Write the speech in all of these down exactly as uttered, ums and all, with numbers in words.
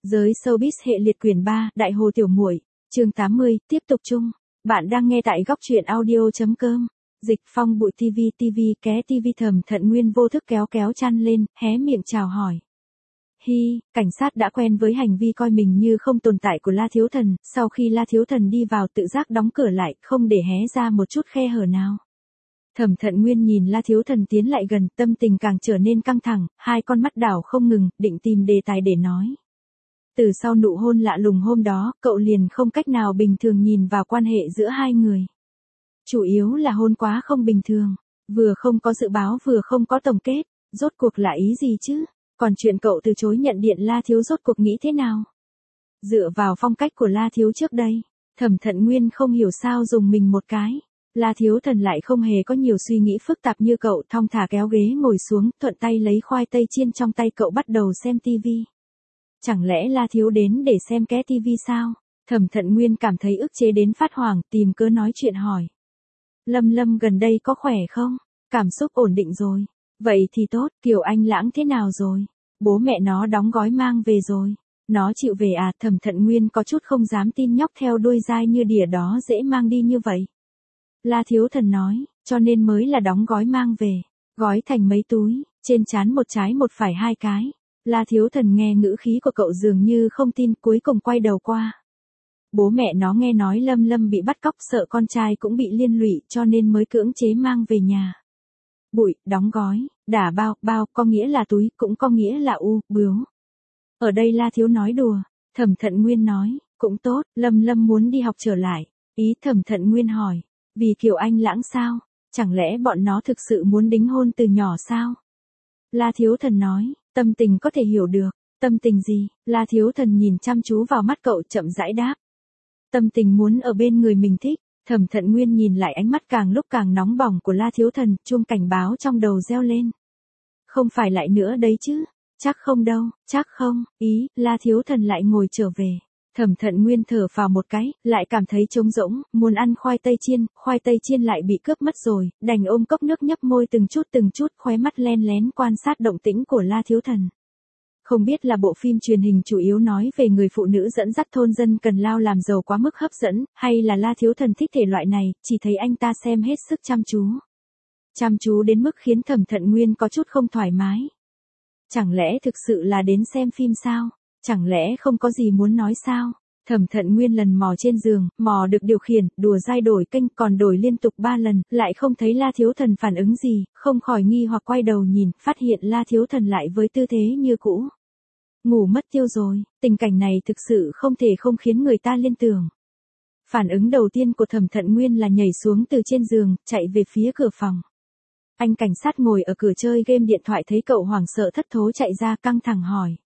Giới showbiz hệ liệt quyển ba, Đại Hồ Tiểu Muội, chương tám mươi, tiếp tục chung. Bạn đang nghe tại góc truyện audio chấm com. Dịch Phong bụi tivi tivi ké tivi Thẩm Thận Nguyên vô thức kéo kéo chăn lên, hé miệng chào hỏi. Hi, cảnh sát đã quen với hành vi coi mình như không tồn tại của La Thiếu Thần, sau khi La Thiếu Thần đi vào tự giác đóng cửa lại, không để hé ra một chút khe hở nào. Thẩm Thận Nguyên nhìn La Thiếu Thần tiến lại gần, tâm tình càng trở nên căng thẳng, hai con mắt đảo không ngừng, định tìm đề tài để nói. Từ sau nụ hôn lạ lùng hôm đó, cậu liền không cách nào bình thường nhìn vào quan hệ giữa hai người. Chủ yếu là hôn quá không bình thường, vừa không có dự báo vừa không có tổng kết, rốt cuộc là ý gì chứ? Còn chuyện cậu từ chối nhận điện La Thiếu rốt cuộc nghĩ thế nào? Dựa vào phong cách của La Thiếu trước đây, Thẩm Thận Nguyên không hiểu sao dùng mình một cái. La Thiếu Thần lại không hề có nhiều suy nghĩ phức tạp như cậu, thong thả kéo ghế ngồi xuống, thuận tay lấy khoai tây chiên trong tay cậu bắt đầu xem tivi. Chẳng lẽ La Thiếu đến để xem ké tivi sao? Thẩm Thận Nguyên cảm thấy ức chế đến phát hoảng, tìm cớ nói chuyện hỏi. Lâm Lâm gần đây có khỏe không? Cảm xúc ổn định rồi. Vậy thì tốt, Kiều Anh Lãng thế nào rồi? Bố mẹ nó đóng gói mang về rồi. Nó chịu về à? Thẩm Thận Nguyên có chút không dám tin nhóc theo đuôi dai như đỉa đó dễ mang đi như vậy. La Thiếu Thần nói, cho nên mới là đóng gói mang về. Gói thành mấy túi, trên trán một trái một phải hai cái. La Thiếu Thần nghe ngữ khí của cậu dường như không tin, cuối cùng quay đầu qua. Bố mẹ nó nghe nói Lâm Lâm bị bắt cóc, sợ con trai cũng bị liên lụy cho nên mới cưỡng chế mang về nhà. Bụi, đóng gói, đả bao, bao, có nghĩa là túi, cũng có nghĩa là u, bướu. Ở đây La Thiếu nói đùa, Thẩm Thận Nguyên nói, cũng tốt, Lâm Lâm muốn đi học trở lại. Ý Thẩm Thận Nguyên hỏi, vì Kiều Anh Lãng sao? Chẳng lẽ bọn nó thực sự muốn đính hôn từ nhỏ sao? La Thiếu Thần nói, tâm tình có thể hiểu được. Tâm tình gì? La Thiếu Thần nhìn chăm chú vào mắt cậu chậm rãi đáp. Tâm tình muốn ở bên người mình thích. Thẩm Thận Nguyên nhìn lại ánh mắt càng lúc càng nóng bỏng của La Thiếu Thần, chuông cảnh báo trong đầu reo lên. Không phải lại nữa đấy chứ? Chắc không đâu, chắc không, ý, La Thiếu Thần lại ngồi trở về. Thẩm Thận Nguyên thở vào một cái, lại cảm thấy trống rỗng, muốn ăn khoai tây chiên, khoai tây chiên lại bị cướp mất rồi, đành ôm cốc nước nhấp môi từng chút từng chút, khóe mắt len lén quan sát động tĩnh của La Thiếu Thần. Không biết là bộ phim truyền hình chủ yếu nói về người phụ nữ dẫn dắt thôn dân cần lao làm giàu quá mức hấp dẫn, hay là La Thiếu Thần thích thể loại này, chỉ thấy anh ta xem hết sức chăm chú. Chăm chú đến mức khiến Thẩm Thận Nguyên có chút không thoải mái. Chẳng lẽ thực sự là đến xem phim sao? Chẳng lẽ không có gì muốn nói sao? Thẩm Thận Nguyên lần mò trên giường, mò được điều khiển, đùa dai đổi kênh, còn đổi liên tục ba lần, lại không thấy La Thiếu Thần phản ứng gì, không khỏi nghi hoặc quay đầu nhìn, phát hiện La Thiếu Thần lại với tư thế như cũ. Ngủ mất tiêu rồi, tình cảnh này thực sự không thể không khiến người ta liên tưởng. Phản ứng đầu tiên của Thẩm Thận Nguyên là nhảy xuống từ trên giường, chạy về phía cửa phòng. Anh cảnh sát ngồi ở cửa chơi game điện thoại thấy cậu hoảng sợ thất thố chạy ra, căng thẳng hỏi.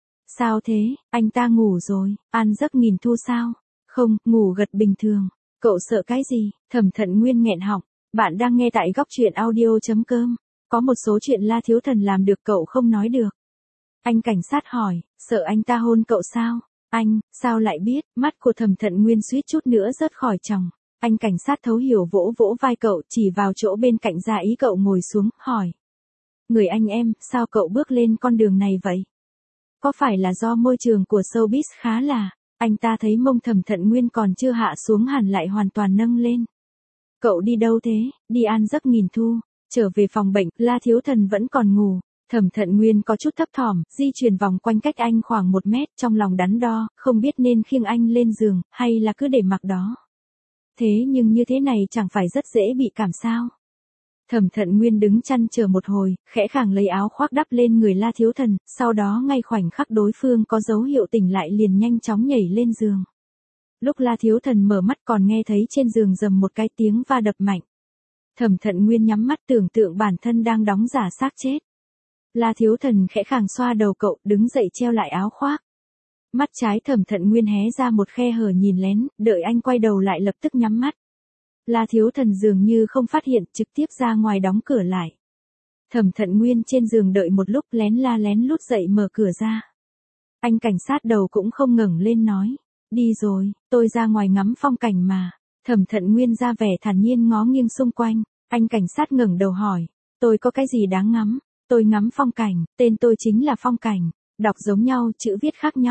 Sao thế, anh ta ngủ rồi, an giấc nghìn thu sao? Không, ngủ gật bình thường. Cậu sợ cái gì? Thẩm Thận Nguyên nghẹn họng. Bạn đang nghe tại góc truyện audio chấm com. Có một số chuyện La Thiếu Thần làm được cậu không nói được. Anh cảnh sát hỏi, sợ anh ta hôn cậu sao? Anh, sao lại biết? Mắt của Thẩm Thận Nguyên suýt chút nữa rớt khỏi tròng. Anh cảnh sát thấu hiểu vỗ vỗ vai cậu, chỉ vào chỗ bên cạnh ra ý cậu ngồi xuống, hỏi. Người anh em, sao cậu bước lên con đường này vậy? Có phải là do môi trường của showbiz khá là, anh ta thấy mông Thẩm Thận Nguyên còn chưa hạ xuống hẳn lại hoàn toàn nâng lên. Cậu đi đâu thế? Đi an giấc nghìn thu. Trở về phòng bệnh, La Thiếu Thần vẫn còn ngủ. Thẩm Thận Nguyên có chút thấp thỏm, di chuyển vòng quanh cách anh khoảng một mét, trong lòng đắn đo, không biết nên khiêng anh lên giường, hay là cứ để mặc đó. Thế nhưng như thế này chẳng phải rất dễ bị cảm sao? Thẩm Thận Nguyên đứng chăn chờ một hồi, khẽ khàng lấy áo khoác đắp lên người La Thiếu Thần, sau đó ngay khoảnh khắc đối phương có dấu hiệu tỉnh lại liền nhanh chóng nhảy lên giường. Lúc La Thiếu Thần mở mắt còn nghe thấy trên giường rầm một cái tiếng va đập mạnh. Thẩm Thận Nguyên nhắm mắt tưởng tượng bản thân đang đóng giả xác chết. La Thiếu Thần khẽ khàng xoa đầu cậu, đứng dậy treo lại áo khoác. Mắt trái Thẩm Thận Nguyên hé ra một khe hở nhìn lén, đợi anh quay đầu lại lập tức nhắm mắt. La Thiếu Thần dường như không phát hiện, trực tiếp ra ngoài đóng cửa lại. Thẩm Thận Nguyên trên giường đợi một lúc lén la lén lút dậy mở cửa ra. Anh cảnh sát đầu cũng không ngẩng lên nói. Đi rồi, tôi ra ngoài ngắm phong cảnh mà. Thẩm Thận Nguyên ra vẻ thản nhiên ngó nghiêng xung quanh. Anh cảnh sát ngẩng đầu hỏi. Tôi có cái gì đáng ngắm? Tôi ngắm phong cảnh, tên tôi chính là Phong Cảnh. Đọc giống nhau, chữ viết khác nhau.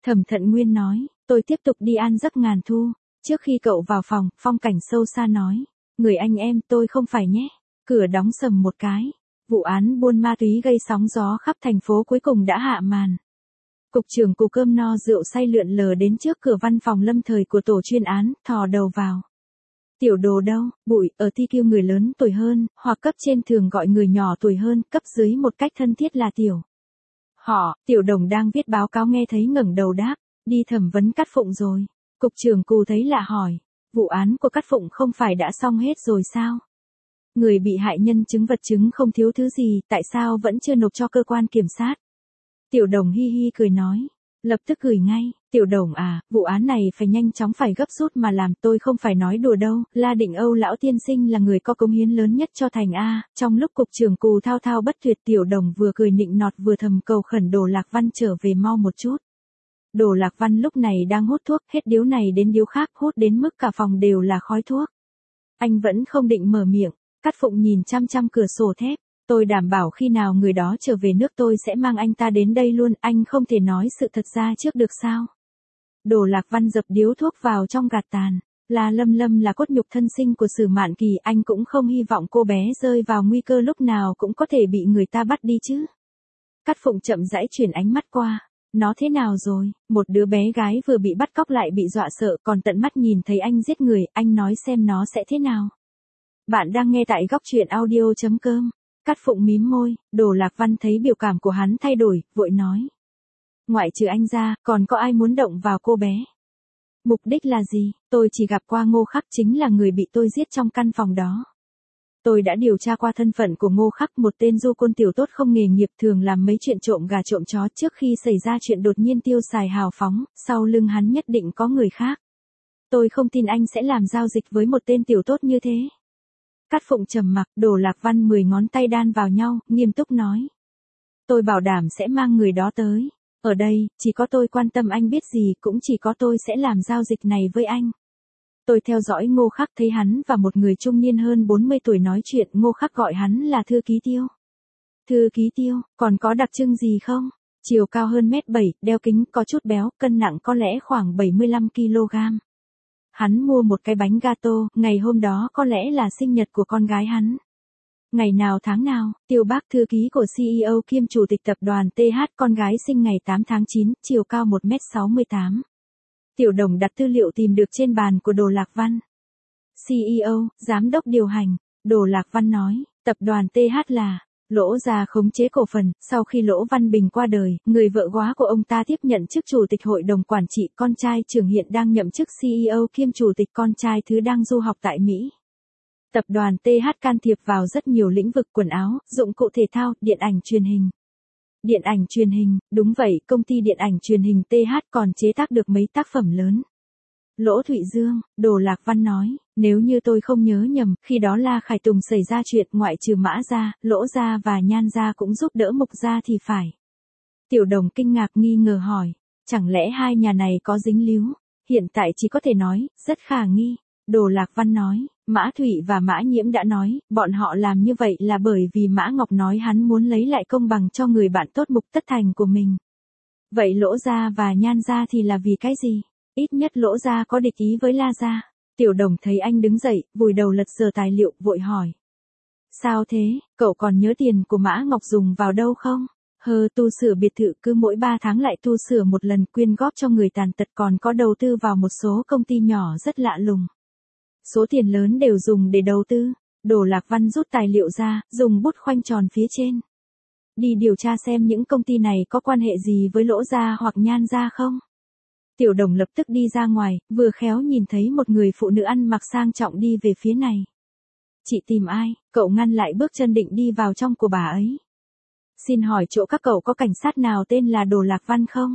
Thẩm Thận Nguyên nói, tôi tiếp tục đi an giấc ngàn thu. Trước khi cậu vào phòng, Phong Cảnh sâu xa nói, người anh em tôi không phải nhé. Cửa đóng sầm một cái. Vụ án buôn ma túy gây sóng gió khắp thành phố cuối cùng đã hạ màn. Cục trưởng cục cơm no rượu say lượn lờ đến trước cửa văn phòng lâm thời của tổ chuyên án, thò đầu vào. Tiểu Đồ đâu? Bụi, ở ti kiu người lớn tuổi hơn, hoặc cấp trên thường gọi người nhỏ tuổi hơn, cấp dưới một cách thân thiết là Tiểu. Họ, Tiểu Đồng đang viết báo cáo nghe thấy ngẩng đầu đáp, đi thẩm vấn Cát Phụng rồi. Cục trưởng Cù thấy lạ hỏi, vụ án của Cát Phụng không phải đã xong hết rồi sao? Người bị hại nhân chứng vật chứng không thiếu thứ gì, tại sao vẫn chưa nộp cho cơ quan kiểm sát? Tiểu Đồng hi hi cười nói, lập tức gửi ngay. Tiểu Đồng à, vụ án này phải nhanh chóng phải gấp rút mà làm, tôi không phải nói đùa đâu, La Định Âu lão tiên sinh là người có cống hiến lớn nhất cho thành A. Trong lúc cục trưởng Cù thao thao bất tuyệt, Tiểu Đồng vừa cười nịnh nọt vừa thầm cầu khẩn Đồ Lạc Văn trở về mau một chút. Đồ Lạc Văn lúc này đang hút thuốc, hết điếu này đến điếu khác, hút đến mức cả phòng đều là khói thuốc. Anh vẫn không định mở miệng. Cát Phụng nhìn chăm chăm cửa sổ thép, tôi đảm bảo khi nào người đó trở về nước tôi sẽ mang anh ta đến đây luôn, anh không thể nói sự thật ra trước được sao? Đồ Lạc Văn dập điếu thuốc vào trong gạt tàn, là Lâm Lâm là cốt nhục thân sinh của Sử Mạn Kỳ, anh cũng không hy vọng cô bé rơi vào nguy cơ lúc nào cũng có thể bị người ta bắt đi chứ. Cát Phụng chậm rãi chuyển ánh mắt qua, nó thế nào rồi? Một đứa bé gái vừa bị bắt cóc lại bị dọa sợ, còn tận mắt nhìn thấy anh giết người, anh nói xem nó sẽ thế nào? Bạn đang nghe tại góc truyện audio chấm com. Cát Phụng mím môi, Đồ Lạc Văn thấy biểu cảm của hắn thay đổi, vội nói. Ngoại trừ anh ra, còn có ai muốn động vào cô bé? Mục đích là gì? Tôi chỉ gặp qua Ngô Khắc, chính là người bị tôi giết trong căn phòng đó. Tôi đã điều tra qua thân phận của Ngô Khắc, một tên du côn tiểu tốt không nghề nghiệp, thường làm mấy chuyện trộm gà trộm chó, trước khi xảy ra chuyện đột nhiên tiêu xài hào phóng, sau lưng hắn nhất định có người khác. Tôi không tin anh sẽ làm giao dịch với một tên tiểu tốt như thế. Cát Phụng trầm mặc, Đồ Lạc Văn mười ngón tay đan vào nhau, nghiêm túc nói. Tôi bảo đảm sẽ mang người đó tới. Ở đây, chỉ có tôi quan tâm anh biết gì, cũng chỉ có tôi sẽ làm giao dịch này với anh. Tôi theo dõi Ngô Khắc, thấy hắn và một người trung niên hơn bốn mươi tuổi nói chuyện, Ngô Khắc gọi hắn là Thư Ký Tiêu. Thư Ký Tiêu, còn có đặc trưng gì không? Chiều cao hơn mét bảy, đeo kính, có chút béo, cân nặng có lẽ khoảng bảy mươi lăm ki lô gam. Hắn mua một cái bánh gato, ngày hôm đó có lẽ là sinh nhật của con gái hắn. Ngày nào tháng nào, Tiêu Bác, thư ký của xê e ô kiêm chủ tịch tập đoàn tê hát, con gái sinh ngày tám tháng chín, chiều cao một mét sáu mươi tám. Tiểu Đồng đặt tư liệu tìm được trên bàn của Đồ Lạc Văn. xê e ô, giám đốc điều hành, Đồ Lạc Văn nói, tập đoàn tê hát là Lỗ Gia khống chế cổ phần. Sau khi Lỗ Văn Bình qua đời, người vợ góa của ông ta tiếp nhận chức chủ tịch hội đồng quản trị, con trai trưởng hiện đang nhậm chức xê e ô kiêm chủ tịch, con trai thứ đang du học tại Mỹ. Tập đoàn tê hát can thiệp vào rất nhiều lĩnh vực, quần áo, dụng cụ thể thao, điện ảnh truyền hình. Điện ảnh truyền hình, đúng vậy, công ty điện ảnh truyền hình tê hát còn chế tác được mấy tác phẩm lớn. Lỗ Thụy Dương, Đồ Lạc Văn nói, nếu như tôi không nhớ nhầm, khi đó La Khải Tùng xảy ra chuyện, ngoại trừ Mã Gia, Lỗ Gia và Nhan Gia cũng giúp đỡ Mục Gia thì phải. Tiểu Đồng kinh ngạc nghi ngờ hỏi, chẳng lẽ hai nhà này có dính líu? Hiện tại chỉ có thể nói, rất khả nghi. Đồ Lạc Văn nói, Mã Thụy và Mã Nhiễm đã nói, bọn họ làm như vậy là bởi vì Mã Ngọc nói hắn muốn lấy lại công bằng cho người bạn tốt Mục Tất Thành của mình. Vậy Lỗ Gia và Nhan Gia thì là vì cái gì? Ít nhất Lỗ Gia có địch ý với La Gia. Tiểu Đồng thấy anh đứng dậy, vùi đầu lật sờ tài liệu, vội hỏi. Sao thế, cậu còn nhớ tiền của Mã Ngọc dùng vào đâu không? Hờ, tu sửa biệt thự, cứ mỗi ba tháng lại tu sửa một lần, quyên góp cho người tàn tật, còn có đầu tư vào một số công ty nhỏ rất lạ lùng. Số tiền lớn đều dùng để đầu tư. Đồ Lạc Văn rút tài liệu ra, dùng bút khoanh tròn phía trên. Đi điều tra xem những công ty này có quan hệ gì với Lỗ Gia hoặc Nhan Gia không? Tiểu Đồng lập tức đi ra ngoài, vừa khéo nhìn thấy một người phụ nữ ăn mặc sang trọng đi về phía này. Chị tìm ai? Cậu ngăn lại bước chân định đi vào trong của bà ấy. Xin hỏi chỗ các cậu có cảnh sát nào tên là Đồ Lạc Văn không?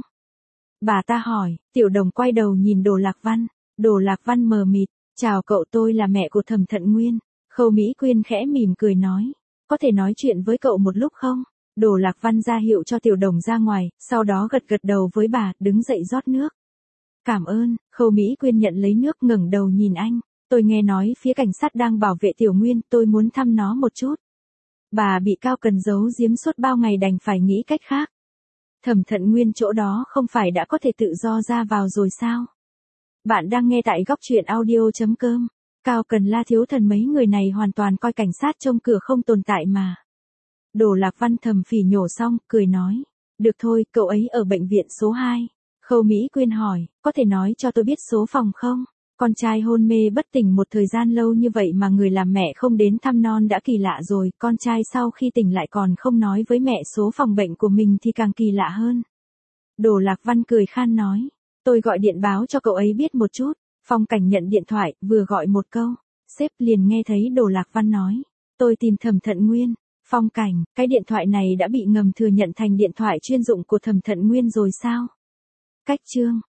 Bà ta hỏi. Tiểu Đồng quay đầu nhìn Đồ Lạc Văn. Đồ Lạc Văn mờ mịt. Chào cậu, tôi là mẹ của Thẩm Thận Nguyên. Khâu Mỹ Quyên khẽ mỉm cười nói. Có thể nói chuyện với cậu một lúc không? Đồ Lạc Văn ra hiệu cho Tiểu Đồng ra ngoài, sau đó gật gật đầu với bà, đứng dậy rót nước. Cảm ơn. Khâu Mỹ Quyên nhận lấy nước, ngẩng đầu nhìn anh. Tôi nghe nói phía cảnh sát đang bảo vệ Tiểu Nguyên, tôi muốn thăm nó một chút. Bà bị Cao Cần giấu giếm suốt bao ngày đành phải nghĩ cách khác. Thẩm Thận Nguyên chỗ đó không phải đã có thể tự do ra vào rồi sao? Bạn đang nghe tại góc truyện audio.com. Cao Cần La Thiếu Thần mấy người này hoàn toàn coi cảnh sát trông cửa không tồn tại mà. Đồ Lạc Văn thầm phỉ nhổ xong, cười nói. Được thôi, cậu ấy ở bệnh viện số hai. Khâu Mỹ Quyên hỏi, có thể nói cho tôi biết số phòng không? Con trai hôn mê bất tỉnh một thời gian lâu như vậy mà người làm mẹ không đến thăm non đã kỳ lạ rồi, con trai sau khi tỉnh lại còn không nói với mẹ số phòng bệnh của mình thì càng kỳ lạ hơn. Đồ Lạc Văn cười khan nói, tôi gọi điện báo cho cậu ấy biết một chút. Phong Cảnh nhận điện thoại, vừa gọi một câu, sếp liền nghe thấy Đồ Lạc Văn nói, tôi tìm Thẩm Thận Nguyên. Phong Cảnh, cái điện thoại này đã bị ngầm thừa nhận thành điện thoại chuyên dụng của Thẩm Thận Nguyên rồi sao? Cách chương